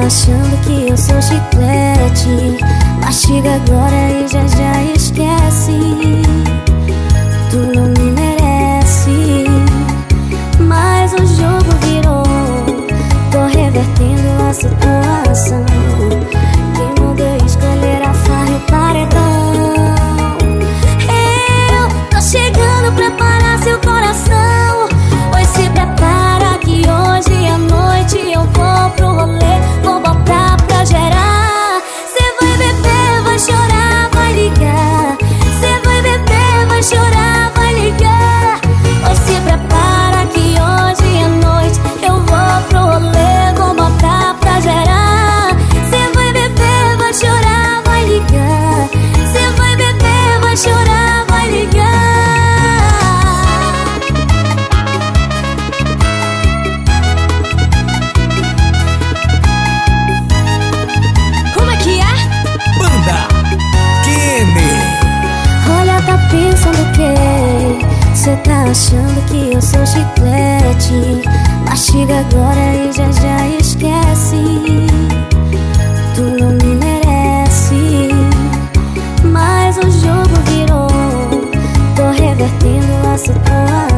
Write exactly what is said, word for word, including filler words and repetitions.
achando que eu sou chiclete. Mastiga agora e já já esquece. Tu não me merece, mas o jogo virou. Tô revertendo a situação. Quem mandou escolher a farra e o paredão? Eu tô chegando pra parar seu coração. Pois se prepara que hoje à noite eu vou pro rolê. Vou botar pra gerar. Cê vai beber, vai chorar, vai ligar. Cê vai beber, vai chorar, vai ligar. Pois se prepara que hoje à noite eu vou pro rolê. Vou botar pra gerar. Cê vai beber, vai chorar, vai ligar. Cê vai beber, vai chorar, vai ligar. Pensando que cê tá achando que eu sou chiclete. Mastiga agora e já já esquece. Tu não me merece, mas o jogo virou. Tô revertendo a situação.